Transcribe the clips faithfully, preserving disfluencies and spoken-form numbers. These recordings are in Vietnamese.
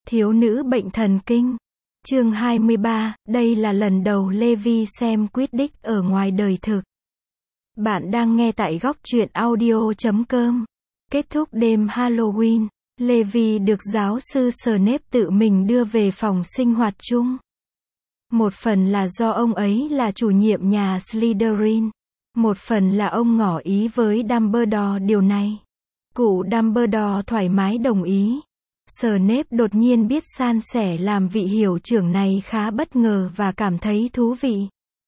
Thiếu nữ bệnh thần kinh. Chương hai mươi ba, đây là lần đầu Levi xem Quidditch ở ngoài đời thực. Bạn đang nghe tại góc truyện audio chấm com. Kết thúc đêm Halloween, Levi được giáo sư Snape tự mình đưa về phòng sinh hoạt chung. Một phần là do ông ấy là chủ nhiệm nhà Slytherin. Một phần là ông ngỏ ý với Dumbledore điều này. Cụ Dumbledore thoải mái đồng ý. Snape đột nhiên biết san sẻ làm vị hiệu trưởng này khá bất ngờ và cảm thấy thú vị.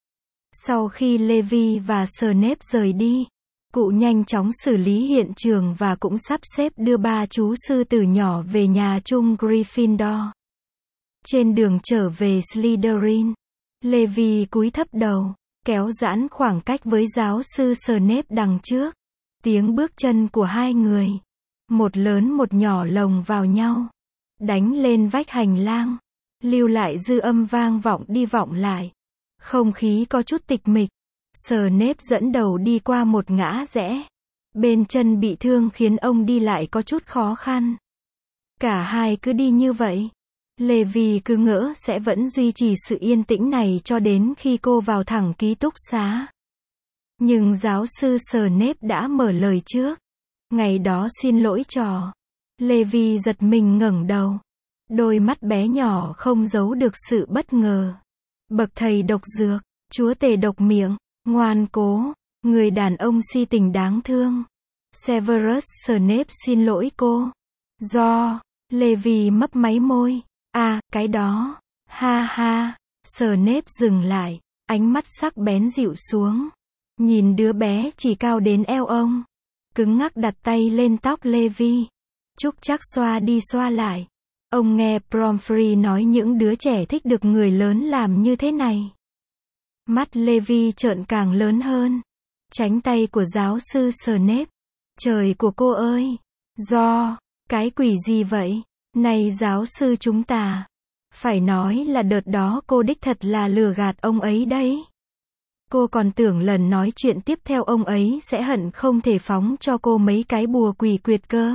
Sau khi Levi và Snape rời đi, cụ nhanh chóng xử lý hiện trường và cũng sắp xếp đưa ba chú sư tử nhỏ về nhà chung Gryffindor. Trên đường trở về Slytherin, Levi cúi thấp đầu, kéo giãn khoảng cách với giáo sư Snape đằng trước. Tiếng bước chân của hai người, một lớn một nhỏ lồng vào nhau, đánh lên vách hành lang, lưu lại dư âm vang vọng đi vọng lại. Không khí có chút tịch mịch. Snape dẫn đầu đi qua một ngã rẽ. Bên chân bị thương khiến ông đi lại có chút khó khăn. Cả hai cứ đi như vậy. Levi cứ ngỡ sẽ vẫn duy trì sự yên tĩnh này cho đến khi cô vào thẳng ký túc xá. Nhưng giáo sư Snape đã mở lời trước. Ngày đó xin lỗi trò. Levi giật mình ngẩng đầu. Đôi mắt bé nhỏ không giấu được sự bất ngờ. Bậc thầy độc dược, chúa tể độc miệng, ngoan cố, người đàn ông si tình đáng thương. Severus Snape xin lỗi cô. Do, Levi mấp máy môi. À, cái đó. Ha ha. Snape dừng lại, ánh mắt sắc bén dịu xuống. Nhìn đứa bé chỉ cao đến eo ông. Cứng ngắc đặt tay lên tóc Levi. Trúc chắc xoa đi xoa lại. Ông nghe Pomfrey nói những đứa trẻ thích được người lớn làm như thế này. Mắt Levi trợn càng lớn hơn. Tránh tay của giáo sư Snape. Trời của cô ơi! Do, cái quỷ gì vậy? Này giáo sư chúng ta! Phải nói là đợt đó cô đích thật là lừa gạt ông ấy đấy. Cô còn tưởng lần nói chuyện tiếp theo ông ấy sẽ hận không thể phóng cho cô mấy cái bùa quỷ quyệt cơ.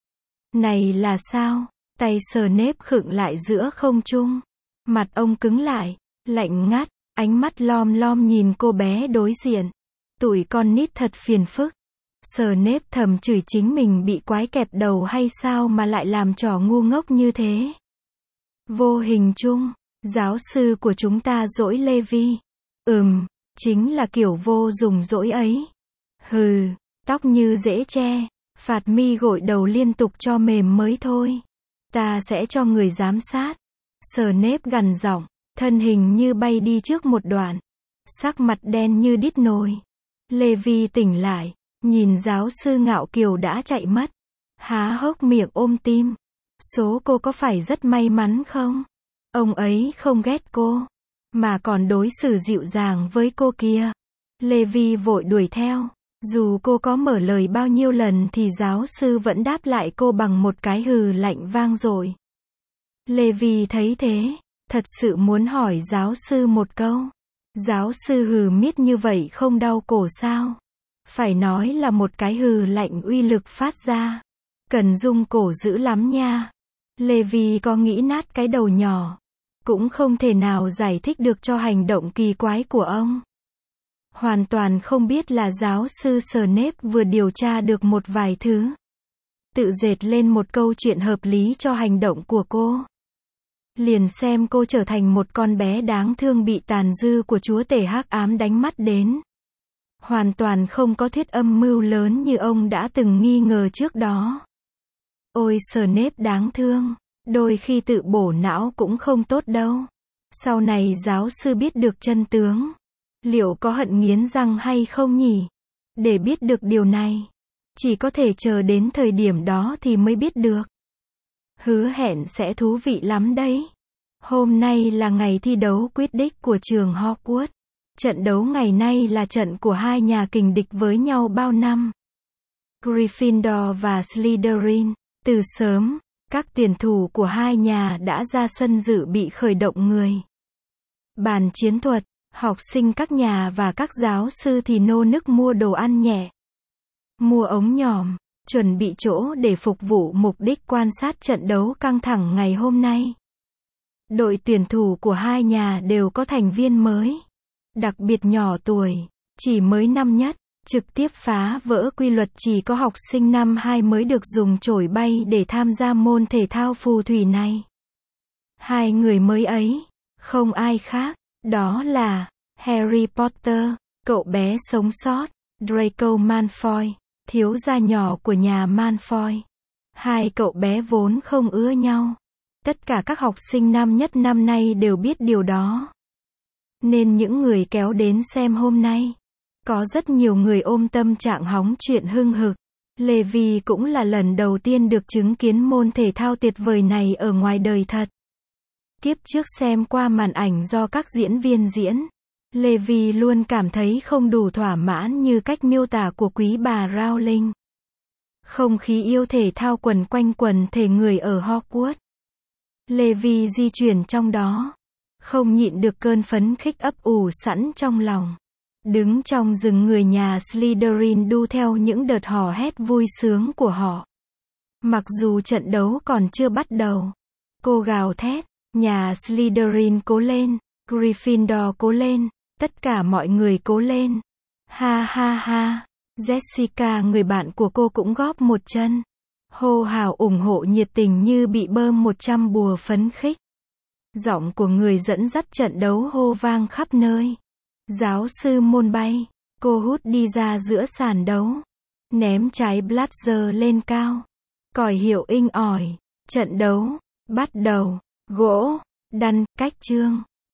Này là sao? Tay Snape khựng lại giữa không trung. Mặt ông cứng lại, lạnh ngắt, ánh mắt lom lom nhìn cô bé đối diện. Tụi con nít thật phiền phức. Snape thầm chửi chính mình bị quái kẹp đầu hay sao mà lại làm trò ngu ngốc như thế. Vô hình chung, giáo sư của chúng ta dỗi Levi. Ừm, chính là kiểu vô dụng dỗi ấy. Hừ, tóc như rễ tre, phạt mi gội đầu liên tục cho mềm mới thôi. Ta sẽ cho người giám sát. Snape gằn giọng, thân hình như bay đi trước một đoạn. Sắc mặt đen như đít nồi. Levi tỉnh lại, nhìn giáo sư ngạo kiều đã chạy mất. Há hốc miệng ôm tim. Số cô có phải rất may mắn không? Ông ấy không ghét cô, mà còn đối xử dịu dàng với cô kia. Levi vội đuổi theo. Dù cô có mở lời bao nhiêu lần thì giáo sư vẫn đáp lại cô bằng một cái hừ lạnh vang dội. Levi thấy thế, thật sự muốn hỏi giáo sư một câu. Giáo sư hừ miết như vậy không đau cổ sao? Phải nói là một cái hừ lạnh uy lực phát ra. Cần dung cổ dữ lắm nha. Levi có nghĩ nát cái đầu nhỏ. Cũng không thể nào giải thích được cho hành động kỳ quái của ông. Hoàn toàn không biết là giáo sư Snape vừa điều tra được một vài thứ. Tự dệt lên một câu chuyện hợp lý cho hành động của cô. Liền xem cô trở thành một con bé đáng thương bị tàn dư của chúa tể hắc ám đánh mắt đến. Hoàn toàn không có thuyết âm mưu lớn như ông đã từng nghi ngờ trước đó. Ôi Snape đáng thương, đôi khi tự bổ não cũng không tốt đâu. Sau này giáo sư biết được chân tướng. Liệu có hận nghiến răng hay không nhỉ? Để biết được điều này, chỉ có thể chờ đến thời điểm đó thì mới biết được. Hứa hẹn sẽ thú vị lắm đấy. Hôm nay là ngày thi đấu Quidditch của trường Hogwarts. Trận đấu ngày nay là trận của hai nhà kình địch với nhau bao năm. Gryffindor và Slytherin. Từ sớm, các tuyển thủ của hai nhà đã ra sân dự bị khởi động người. Bàn chiến thuật. Học sinh các nhà và các giáo sư thì nô nức mua đồ ăn nhẹ. Mua ống nhòm, chuẩn bị chỗ để phục vụ mục đích quan sát trận đấu căng thẳng ngày hôm nay. Đội tuyển thủ của hai nhà đều có thành viên mới, đặc biệt nhỏ tuổi, chỉ mới năm nhất, trực tiếp phá vỡ quy luật chỉ có học sinh năm hai mới được dùng chổi bay để tham gia môn thể thao phù thủy này. Hai người mới ấy, không ai khác, đó là Harry Potter, cậu bé sống sót, Draco Malfoy, thiếu gia nhỏ của nhà Malfoy. Hai cậu bé vốn không ưa nhau. Tất cả các học sinh năm nhất năm nay đều biết điều đó. Nên những người kéo đến xem hôm nay, có rất nhiều người ôm tâm trạng hóng chuyện hưng hực. Levi cũng là lần đầu tiên được chứng kiến môn thể thao tuyệt vời này ở ngoài đời thật. Kiếp trước xem qua màn ảnh do các diễn viên diễn, Levi luôn cảm thấy không đủ thỏa mãn như cách miêu tả của quý bà Rowling. Không khí yêu thể thao quần quanh quần thể người ở Hogwarts. Levi di chuyển trong đó, không nhịn được cơn phấn khích ấp ủ sẵn trong lòng. Đứng trong rừng người nhà Slytherin đu theo những đợt hò hét vui sướng của họ. Mặc dù trận đấu còn chưa bắt đầu, cô gào thét, nhà Slytherin cố lên, Gryffindor cố lên, tất cả mọi người cố lên. Ha ha ha, Jessica người bạn của cô cũng góp một chân. Hô hào ủng hộ nhiệt tình như bị bơm một trăm bùa phấn khích. Giọng của người dẫn dắt trận đấu hô vang khắp nơi. Giáo sư môn bay, cô hút đi ra giữa sàn đấu. Ném trái blazer lên cao. Còi hiệu inh ỏi. Trận đấu, bắt đầu. Gỗ, đăn, cách chương.